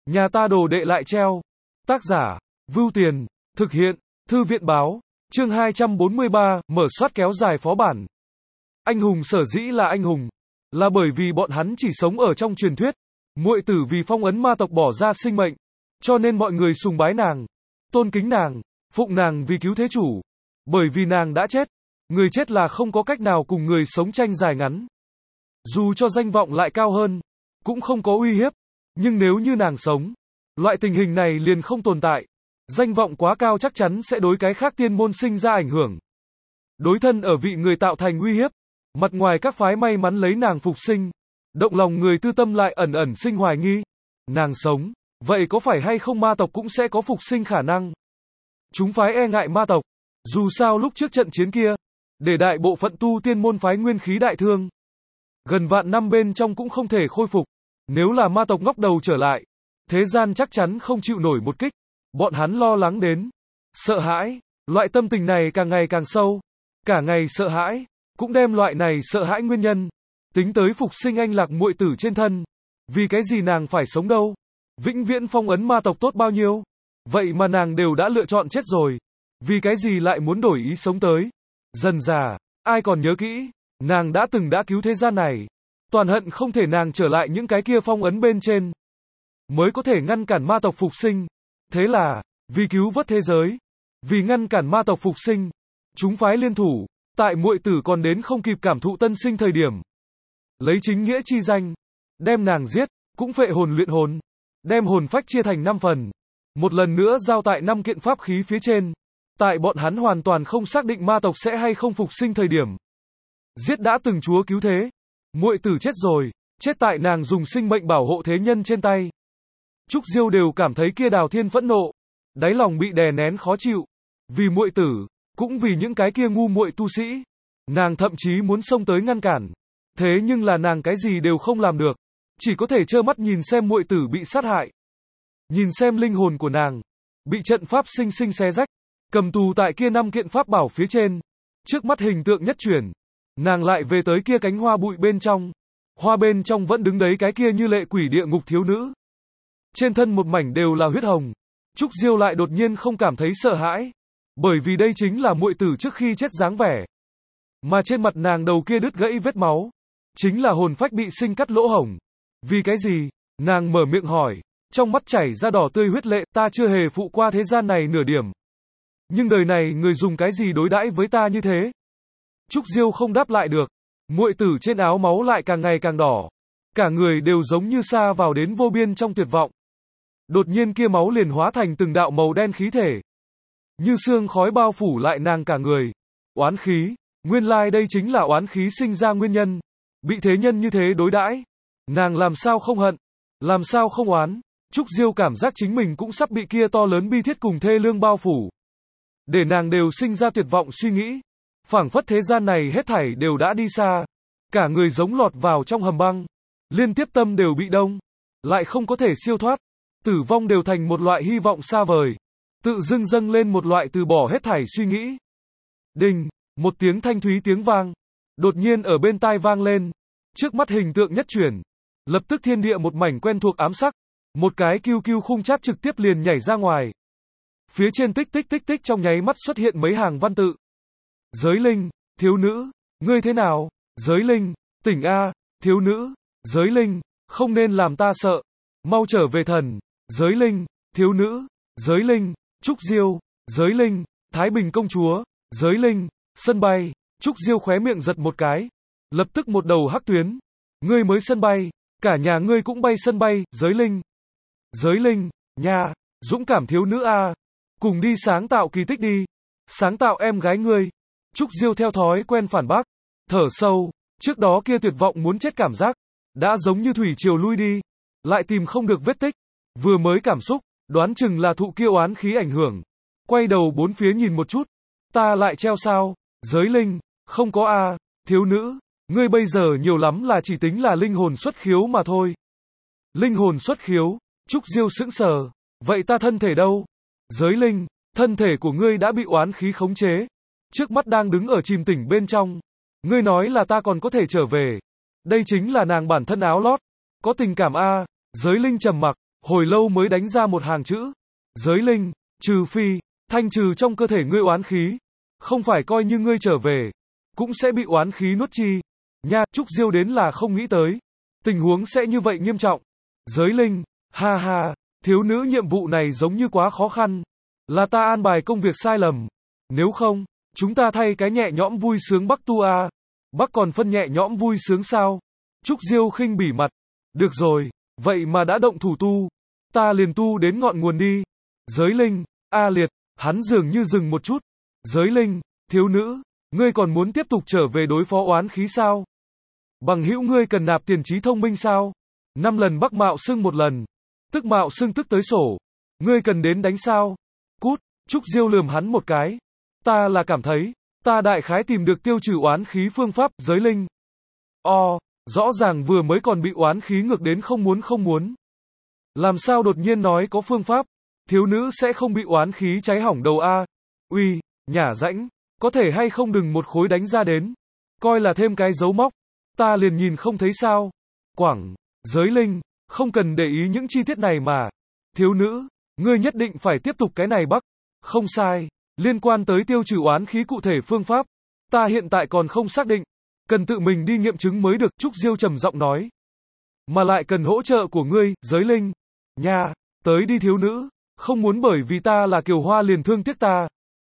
Nhà ta đồ đệ lại treo. Tác giả, Vưu Tiền, thực hiện, Thư viện báo, chương 243, mở soát kéo dài phó bản. Anh hùng sở dĩ là anh hùng, là bởi vì bọn hắn chỉ sống ở trong truyền thuyết. Muội tử vì phong ấn ma tộc bỏ ra sinh mệnh, cho nên mọi người sùng bái nàng, tôn kính nàng, phụng nàng vì cứu thế chủ. Bởi vì nàng đã chết, người chết là không có cách nào cùng người sống tranh dài ngắn. Dù cho danh vọng lại cao hơn, cũng không có uy hiếp. Nhưng nếu như nàng sống, loại tình hình này liền không tồn tại. Danh vọng quá cao chắc chắn sẽ đối cái khác tiên môn sinh ra ảnh hưởng. Đối thân ở vị người tạo thành uy hiếp. Mặt ngoài các phái may mắn lấy nàng phục sinh, động lòng người tư tâm lại ẩn ẩn sinh hoài nghi. Nàng sống, vậy có phải hay không ma tộc cũng sẽ có phục sinh khả năng? Chúng phái e ngại ma tộc. Dù sao lúc trước trận chiến kia, để đại bộ phận tu tiên môn phái nguyên khí đại thương. Gần vạn năm bên trong cũng không thể khôi phục. Nếu là ma tộc ngóc đầu trở lại, thế gian chắc chắn không chịu nổi một kích. Bọn hắn lo lắng đến, sợ hãi, loại tâm tình này càng ngày càng sâu. Cả ngày sợ hãi, cũng đem loại này sợ hãi nguyên nhân, tính tới phục sinh anh lạc muội tử trên thân. Vì cái gì nàng phải sống đâu? Vĩnh viễn phong ấn ma tộc tốt bao nhiêu? Vậy mà nàng đều đã lựa chọn chết rồi. Vì cái gì lại muốn đổi ý sống tới? Dần dà, ai còn nhớ kỹ, nàng đã từng đã cứu thế gian này. Toàn hận không thể nàng trở lại những cái kia phong ấn bên trên, mới có thể ngăn cản ma tộc phục sinh. Thế là, vì cứu vớt thế giới, vì ngăn cản ma tộc phục sinh, chúng phái liên thủ, tại muội tử còn đến không kịp cảm thụ tân sinh thời điểm. Lấy chính nghĩa chi danh, đem nàng giết, cũng phệ hồn luyện hồn, đem hồn phách chia thành 5 phần. Một lần nữa giao tại 5 kiện pháp khí phía trên. Tại bọn hắn hoàn toàn không xác định ma tộc sẽ hay không phục sinh thời điểm. Giết đã từng chúa cứu thế. Muội tử chết rồi, chết tại nàng dùng sinh mệnh bảo hộ thế nhân trên tay. Trúc Diêu đều cảm thấy kia Đào Thiên phẫn nộ, đáy lòng bị đè nén khó chịu. Vì muội tử, cũng vì những cái kia ngu muội tu sĩ. Nàng thậm chí muốn xông tới ngăn cản. Thế nhưng là nàng cái gì đều không làm được. Chỉ có thể trơ mắt nhìn xem muội tử bị sát hại. Nhìn xem linh hồn của nàng bị trận pháp sinh sinh xé rách, cầm tù tại kia 5 kiện pháp bảo phía trên. Trước mắt hình tượng nhất chuyển, nàng lại về tới kia cánh hoa bụi bên trong. Hoa bên trong vẫn đứng đấy cái kia như lệ quỷ địa ngục thiếu nữ. Trên thân một mảnh đều là huyết hồng. Trúc Diêu lại đột nhiên không cảm thấy sợ hãi, bởi vì đây chính là muội tử trước khi chết dáng vẻ. Mà trên mặt nàng đầu kia đứt gãy vết máu, chính là hồn phách bị sinh cắt lỗ hổng. Vì cái gì? Nàng mở miệng hỏi, trong mắt chảy ra đỏ tươi huyết lệ, ta chưa hề phụ qua thế gian này nửa điểm. Nhưng đời này người dùng cái gì đối đãi với ta như thế? Trúc Diêu không đáp lại được. Muội tử trên áo máu lại càng ngày càng đỏ. Cả người đều giống như sa vào đến vô biên trong tuyệt vọng. Đột nhiên kia máu liền hóa thành từng đạo màu đen khí thể. Như sương khói bao phủ lại nàng cả người. Oán khí, nguyên lai đây chính là oán khí sinh ra nguyên nhân. Bị thế nhân như thế đối đãi, nàng làm sao không hận, làm sao không oán. Trúc Diêu cảm giác chính mình cũng sắp bị kia to lớn bi thiết cùng thê lương bao phủ. Để nàng đều sinh ra tuyệt vọng suy nghĩ. Phảng phất thế gian này hết thảy đều đã đi xa. Cả người giống lọt vào trong hầm băng. Liên tiếp tâm đều bị đông. Lại không có thể siêu thoát. Tử vong đều thành một loại hy vọng xa vời. Tự dưng dâng lên một loại từ bỏ hết thảy suy nghĩ. Đinh, một tiếng thanh thúy tiếng vang. Đột nhiên ở bên tai vang lên. Trước mắt hình tượng nhất chuyển. Lập tức thiên địa một mảnh quen thuộc ám sắc. Một cái QQ khung chat trực tiếp liền nhảy ra ngoài. Phía trên tích tích tích tích trong nháy mắt xuất hiện mấy hàng văn tự. Giới linh, thiếu nữ, ngươi thế nào? Giới linh, tỉnh A, thiếu nữ, giới linh, không nên làm ta sợ. Mau trở về thần, giới linh, thiếu nữ, giới linh, Trúc Diêu, giới linh, Thái Bình công chúa, giới linh, sân bay. Trúc Diêu khóe miệng giật một cái. Lập tức một đầu hắc tuyến. Ngươi mới sân bay, cả nhà ngươi cũng bay sân bay, giới linh. Giới linh, nha, dũng cảm thiếu nữ A. Cùng đi sáng tạo kỳ tích đi. Sáng tạo em gái ngươi. Trúc Diêu theo thói quen phản bác. Thở sâu, trước đó kia tuyệt vọng muốn chết cảm giác. Đã giống như thủy triều lui đi. Lại tìm không được vết tích. Vừa mới cảm xúc, đoán chừng là thụ kia oán khí ảnh hưởng. Quay đầu bốn phía nhìn một chút. Ta lại treo sao? Giới linh, không có A. Thiếu nữ, ngươi bây giờ nhiều lắm là chỉ tính là linh hồn xuất khiếu mà thôi. Linh hồn xuất khiếu, Trúc Diêu sững sờ. Vậy ta thân thể đâu? Giới linh, thân thể của ngươi đã bị oán khí khống chế. Trước mắt đang đứng ở chìm tỉnh bên trong. Ngươi nói là ta còn có thể trở về. Đây chính là nàng bản thân áo lót. Có tình cảm A. Giới linh trầm mặc. hồi lâu mới đánh ra một hàng chữ. Giới linh, trừ phi, thanh trừ trong cơ thể ngươi oán khí. Không phải coi như ngươi trở về, cũng sẽ bị oán khí nuốt chi. Nha, Trúc Diêu đến là không nghĩ tới. Tình huống sẽ như vậy nghiêm trọng. Giới linh, ha ha, thiếu nữ nhiệm vụ này giống như quá khó khăn. Là ta an bài công việc sai lầm. Nếu không, chúng ta thay cái nhẹ nhõm vui sướng Bắc tu a. Bắc còn phân nhẹ nhõm vui sướng sao? Trúc Diêu khinh bỉ mặt. Được rồi, vậy mà đã động thủ tu. Ta liền tu đến ngọn nguồn đi. Giới linh, a liệt, hắn dường như dừng một chút. Giới linh, thiếu nữ, ngươi còn muốn tiếp tục trở về đối phó oán khí sao? Bằng hữu ngươi cần nạp tiền trí thông minh sao? 5 lần Bắc mạo xưng một lần. Tức mạo xưng tức tới sổ. Ngươi cần đến đánh sao? Cút, Trúc Diêu lườm hắn một cái. Ta là cảm thấy, ta đại khái tìm được tiêu trừ oán khí phương pháp, giới linh. Rõ ràng vừa mới còn bị oán khí ngược đến không muốn. Làm sao đột nhiên nói có phương pháp? Thiếu nữ sẽ không bị oán khí cháy hỏng đầu a? Uy, nhả rãnh, có thể hay không đừng một khối đánh ra đến. Coi là thêm cái dấu móc. Ta liền nhìn không thấy sao. Quảng, giới linh, không cần để ý những chi tiết này mà. Thiếu nữ, ngươi nhất định phải tiếp tục cái này Bắc. Không sai, liên quan tới tiêu trừ oán khí cụ thể phương pháp. Ta hiện tại còn không xác định. Cần tự mình đi nghiệm chứng mới được, Trúc Diêu trầm giọng nói. Mà lại cần hỗ trợ của ngươi, giới linh. Nha, tới đi thiếu nữ, không muốn bởi vì ta là Kiều Hoa liền thương tiếc ta.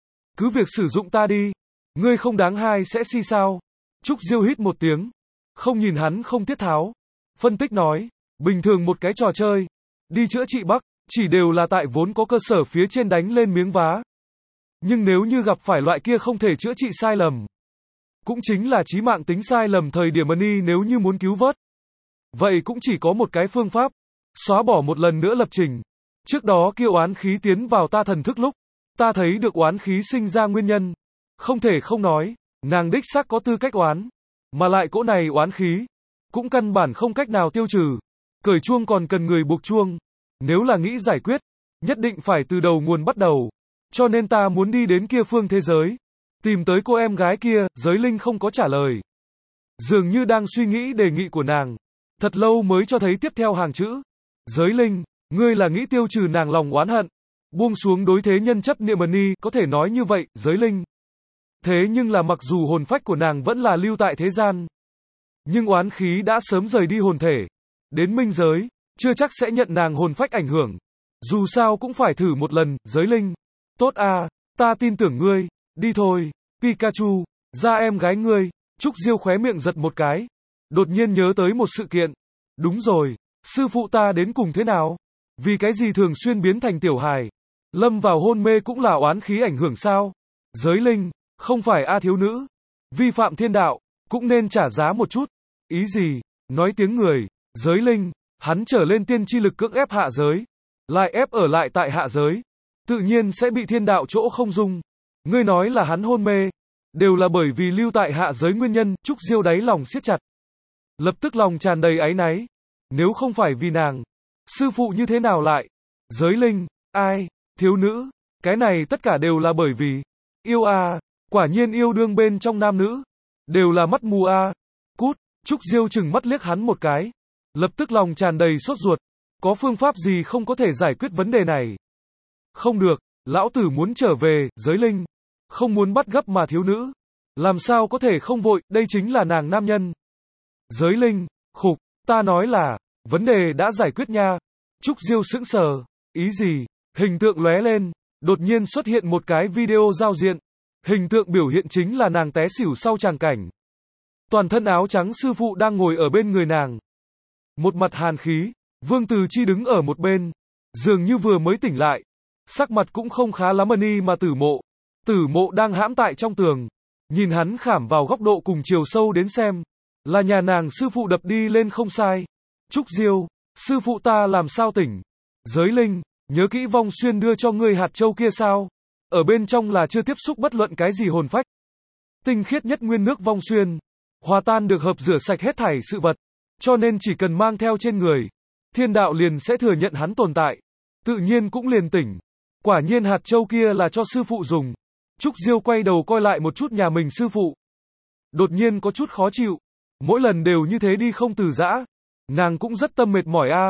Cứ việc sử dụng ta đi. Ngươi không đáng hai sẽ si sao. Trúc Diêu hít một tiếng. Không nhìn hắn không tiết tháo. Phân tích nói, bình thường một cái trò chơi. Đi chữa trị Bắc, chỉ đều là tại vốn có cơ sở phía trên đánh lên miếng vá. Nhưng nếu như gặp phải loại kia không thể chữa trị sai lầm. Cũng chính là chí mạng tính sai lầm thời điểm Money nếu như muốn cứu vớt. Vậy cũng chỉ có một cái phương pháp. Xóa bỏ một lần nữa lập trình. Trước đó kia oán khí tiến vào ta thần thức lúc. Ta thấy được oán khí sinh ra nguyên nhân. Không thể không nói, nàng đích xác có tư cách oán. Mà lại cỗ này oán khí. Cũng căn bản không cách nào tiêu trừ. Cởi chuông còn cần người buộc chuông. Nếu là nghĩ giải quyết, nhất định phải từ đầu nguồn bắt đầu. Cho nên ta muốn đi đến kia phương thế giới. Tìm tới cô em gái kia, giới linh không có trả lời. Dường như đang suy nghĩ đề nghị của nàng. Thật lâu mới cho thấy tiếp theo hàng chữ. Giới linh, ngươi là nghĩ tiêu trừ nàng lòng oán hận. Buông xuống đối thế nhân chấp niệm Money, có thể nói như vậy, giới linh. Thế nhưng là mặc dù hồn phách của nàng vẫn là lưu tại thế gian. Nhưng oán khí đã sớm rời đi hồn thể. Đến minh giới, chưa chắc sẽ nhận nàng hồn phách ảnh hưởng. Dù sao cũng phải thử một lần, giới linh. Tốt a, ta tin tưởng ngươi. Đi thôi, Pikachu, ra em gái ngươi. Trúc Diêu khóe miệng giật một cái. Đột nhiên nhớ tới một sự kiện. Đúng rồi, sư phụ ta đến cùng thế nào? Vì cái gì thường xuyên biến thành tiểu hài? Lâm vào hôn mê cũng là oán khí ảnh hưởng sao? Giới linh, không phải a thiếu nữ. Vi phạm thiên đạo, cũng nên trả giá một chút. Ý gì? Nói tiếng người, giới linh, hắn trở lên tiên chi lực cưỡng ép hạ giới. Lại ép ở lại tại hạ giới. Tự nhiên sẽ bị thiên đạo chỗ không dung. Ngươi nói là hắn hôn mê. Đều là bởi vì lưu tại hạ giới nguyên nhân, Trúc Diêu đáy lòng siết chặt. Lập tức lòng tràn đầy áy náy. Nếu không phải vì nàng, sư phụ như thế nào lại? Giới linh, ai, thiếu nữ, cái này tất cả đều là bởi vì yêu a, quả nhiên yêu đương bên trong nam nữ, đều là mắt mù a. Cút, Trúc Diêu chừng mắt liếc hắn một cái. Lập tức lòng tràn đầy sốt ruột. Có phương pháp gì không có thể giải quyết vấn đề này? Không được, lão tử muốn trở về, giới linh. Không muốn bắt gấp mà thiếu nữ. Làm sao có thể không vội, đây chính là nàng nam nhân. Giới linh, khục, ta nói là, vấn đề đã giải quyết nha. Trúc Diêu sững sờ, ý gì? Hình tượng lóe lên, đột nhiên xuất hiện một cái video giao diện. Hình tượng biểu hiện chính là nàng té xỉu sau tràng cảnh. Toàn thân áo trắng sư phụ đang ngồi ở bên người nàng. Một mặt hàn khí, Vương Từ Chi đứng ở một bên. Dường như vừa mới tỉnh lại. Sắc mặt cũng không khá lắm Money mà Tử Mộ. Tử Mộ đang hãm tại trong tường. Nhìn hắn khảm vào góc độ cùng chiều sâu đến xem. Là nhà nàng sư phụ đập đi lên không sai. Trúc Diêu, sư phụ ta làm sao tỉnh? Giới linh, nhớ kỹ Vong Xuyên đưa cho ngươi hạt châu kia sao? Ở bên trong là chưa tiếp xúc bất luận cái gì hồn phách. Tinh khiết nhất nguyên nước Vong Xuyên. Hòa tan được hợp rửa sạch hết thảy sự vật. Cho nên chỉ cần mang theo trên người. Thiên đạo liền sẽ thừa nhận hắn tồn tại. Tự nhiên cũng liền tỉnh. Quả nhiên hạt châu kia là cho sư phụ dùng. Trúc Diêu quay đầu coi lại một chút nhà mình sư phụ. Đột nhiên có chút khó chịu. Mỗi lần đều như thế đi không từ giã. Nàng cũng rất tâm mệt mỏi a.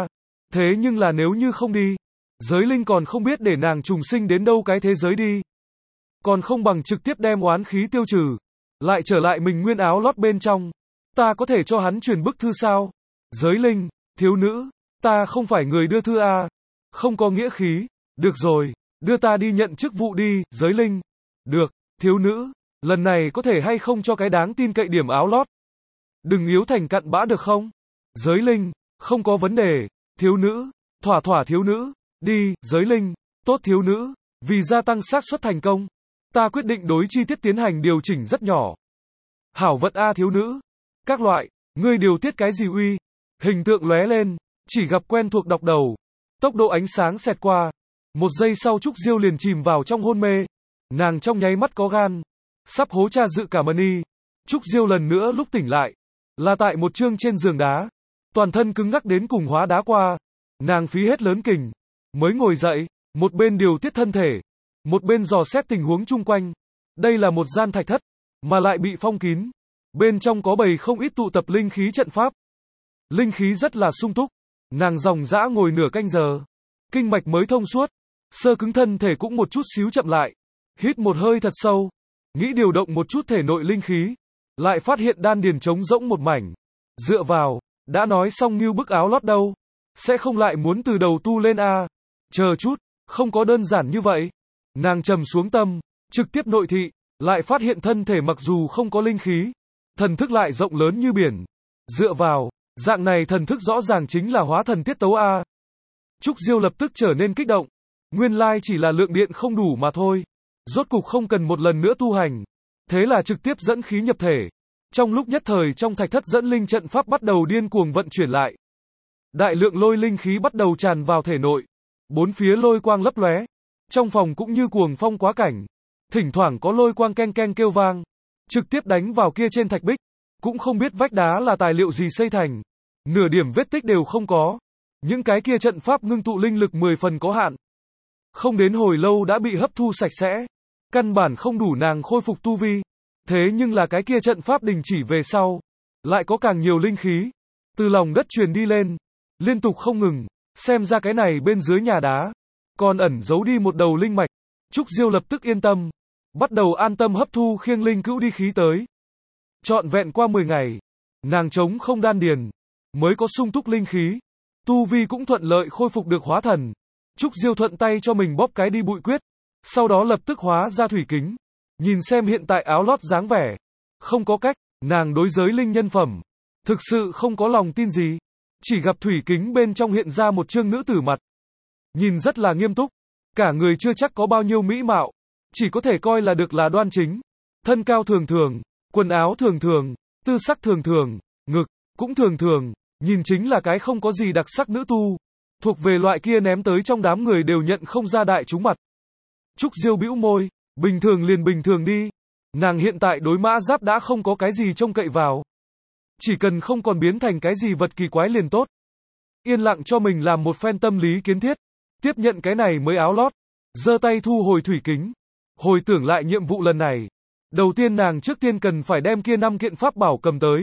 Thế nhưng là nếu như không đi, giới linh còn không biết để nàng trùng sinh đến đâu cái thế giới đi. Còn không bằng trực tiếp đem oán khí tiêu trừ, lại trở lại mình nguyên áo lót bên trong. Ta có thể cho hắn truyền bức thư sao? Giới linh, thiếu nữ, ta không phải người đưa thư à? Không có nghĩa khí. Được rồi, đưa ta đi nhận chức vụ đi, giới linh. Được, thiếu nữ, lần này có thể hay không cho cái đáng tin cậy điểm áo lót? Đừng yếu thành cặn bã được không? Giới linh, không có vấn đề, thiếu nữ, thỏa thỏa thiếu nữ, đi, giới linh, tốt thiếu nữ, vì gia tăng xác suất thành công, ta quyết định đối chi tiết tiến hành điều chỉnh rất nhỏ. Hảo vận a thiếu nữ, các loại, ngươi điều tiết cái gì uy? Hình tượng lóe lên, chỉ gặp quen thuộc đọc đầu, tốc độ ánh sáng xẹt qua, một giây sau Trúc Diêu liền chìm vào trong hôn mê, nàng trong nháy mắt có gan, sắp hố cha dự cả mani. Trúc Diêu lần nữa lúc tỉnh lại, là tại một chương trên giường đá, toàn thân cứng ngắc đến cùng hóa đá qua, nàng phí hết lớn kình, mới ngồi dậy, một bên điều tiết thân thể, một bên dò xét tình huống chung quanh. Đây là một gian thạch thất, mà lại bị phong kín, bên trong có bầy không ít tụ tập linh khí trận pháp. Linh khí rất là sung túc, nàng dòng dã ngồi nửa canh giờ, kinh mạch mới thông suốt, sơ cứng thân thể cũng một chút xíu chậm lại, hít một hơi thật sâu, nghĩ điều động một chút thể nội linh khí, lại phát hiện đan điền trống rỗng một mảnh. Dựa vào, đã nói xong như bức áo lót đâu, sẽ không lại muốn từ đầu tu lên a? Chờ chút, không có đơn giản như vậy. Nàng trầm xuống tâm, trực tiếp nội thị, lại phát hiện thân thể mặc dù không có linh khí, thần thức lại rộng lớn như biển. Dựa vào, dạng này thần thức rõ ràng chính là hóa thần tiết tấu a. Trúc Diêu lập tức trở nên kích động, nguyên lai chỉ là lượng điện không đủ mà thôi, rốt cục không cần một lần nữa tu hành, thế là trực tiếp dẫn khí nhập thể. Trong lúc nhất thời trong thạch thất dẫn linh trận pháp bắt đầu điên cuồng vận chuyển lại. Đại lượng lôi linh khí bắt đầu tràn vào thể nội, bốn phía lôi quang lấp lóe, trong phòng cũng như cuồng phong quá cảnh, thỉnh thoảng có lôi quang keng keng kêu vang, trực tiếp đánh vào kia trên thạch bích, cũng không biết vách đá là tài liệu gì xây thành, nửa điểm vết tích đều không có, những cái kia trận pháp ngưng tụ linh lực 10 phần có hạn, không đến hồi lâu đã bị hấp thu sạch sẽ, căn bản không đủ nàng khôi phục tu vi. Thế nhưng là cái kia trận pháp đình chỉ về sau, lại có càng nhiều linh khí từ lòng đất truyền đi lên, liên tục không ngừng, xem ra cái này bên dưới nhà đá còn ẩn giấu đi một đầu linh mạch. Trúc Diêu lập tức yên tâm, bắt đầu an tâm hấp thu khiêng linh cữu đi khí tới. Trọn vẹn qua 10 ngày, nàng chống không đan điền, mới có sung túc linh khí, tu vi cũng thuận lợi khôi phục được hóa thần. Trúc Diêu thuận tay cho mình bóp cái đi bụi quyết, sau đó lập tức hóa ra thủy kính. Nhìn xem hiện tại áo lót dáng vẻ, không có cách, nàng đối giới linh nhân phẩm, thực sự không có lòng tin gì. Chỉ gặp thủy kính bên trong hiện ra một trương nữ tử mặt, nhìn rất là nghiêm túc, cả người chưa chắc có bao nhiêu mỹ mạo, chỉ có thể coi là được là đoan chính. Thân cao thường thường, quần áo thường thường, tư sắc thường thường, ngực cũng thường thường, nhìn chính là cái không có gì đặc sắc nữ tu, thuộc về loại kia ném tới trong đám người đều nhận không ra đại chúng mặt. Trúc Diêu bĩu môi, bình thường liền bình thường đi. Nàng hiện tại đối mã giáp đã không có cái gì trông cậy vào. Chỉ cần không còn biến thành cái gì vật kỳ quái liền tốt. Yên lặng cho mình làm một phen tâm lý kiến thiết. Tiếp nhận cái này mới áo lót. Giơ tay thu hồi thủy kính. Hồi tưởng lại nhiệm vụ lần này. Đầu tiên nàng trước tiên cần phải đem kia 5 kiện pháp bảo cầm tới.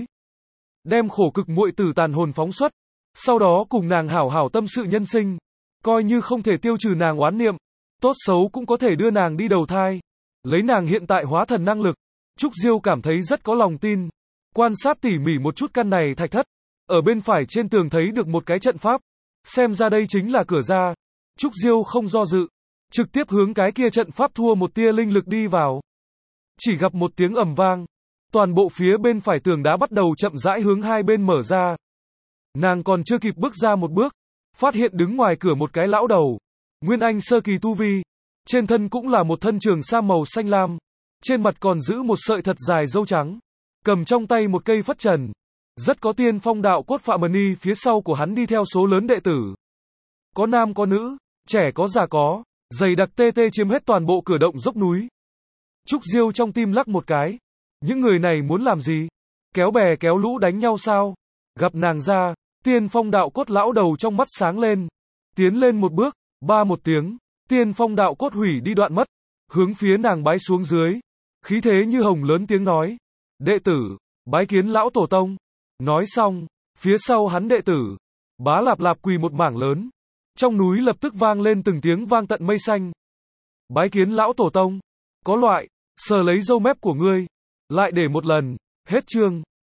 Đem khổ cực muội tử tàn hồn phóng xuất. Sau đó cùng nàng hảo hảo tâm sự nhân sinh. Coi như không thể tiêu trừ nàng oán niệm, tốt xấu cũng có thể đưa nàng đi đầu thai. Lấy nàng hiện tại hóa thần năng lực, Trúc Diêu cảm thấy rất có lòng tin. Quan sát tỉ mỉ một chút căn này thạch thất, ở bên phải trên tường thấy được một cái trận pháp, xem ra đây chính là cửa ra. Trúc Diêu không do dự, trực tiếp hướng cái kia trận pháp thua một tia linh lực đi vào. Chỉ gặp một tiếng ầm vang, toàn bộ phía bên phải tường đá bắt đầu chậm rãi hướng hai bên mở ra. Nàng còn chưa kịp bước ra một bước, phát hiện đứng ngoài cửa một cái lão đầu, nguyên anh sơ kỳ tu vi, trên thân cũng là một thân trường sam màu xanh lam, trên mặt còn giữ một sợi thật dài râu trắng, cầm trong tay một cây phất trần, rất có tiên phong đạo cốt Phạm Mani. Phía sau của hắn đi theo số lớn đệ tử, có nam có nữ, trẻ có già có, dày đặc tê tê chiếm hết toàn bộ cửa động dốc núi. Trúc Diêu trong tim lắc một cái, những người này muốn làm gì? Kéo bè kéo lũ đánh nhau sao? Gặp nàng ra, tiên phong đạo cốt lão đầu trong mắt sáng lên, tiến lên một bước, ba một tiếng, tiên phong đạo cốt hủy đi đoạn mất, hướng phía nàng bái xuống dưới, khí thế như hồng lớn tiếng nói, đệ tử, bái kiến lão tổ tông. Nói xong, phía sau hắn đệ tử, Bá Lạp Lạp quỳ một mảng lớn. Trong núi lập tức vang lên từng tiếng vang tận mây xanh. Bái kiến lão tổ tông. Có loại, sờ lấy râu mép của ngươi. Lại để một lần. Hết chương.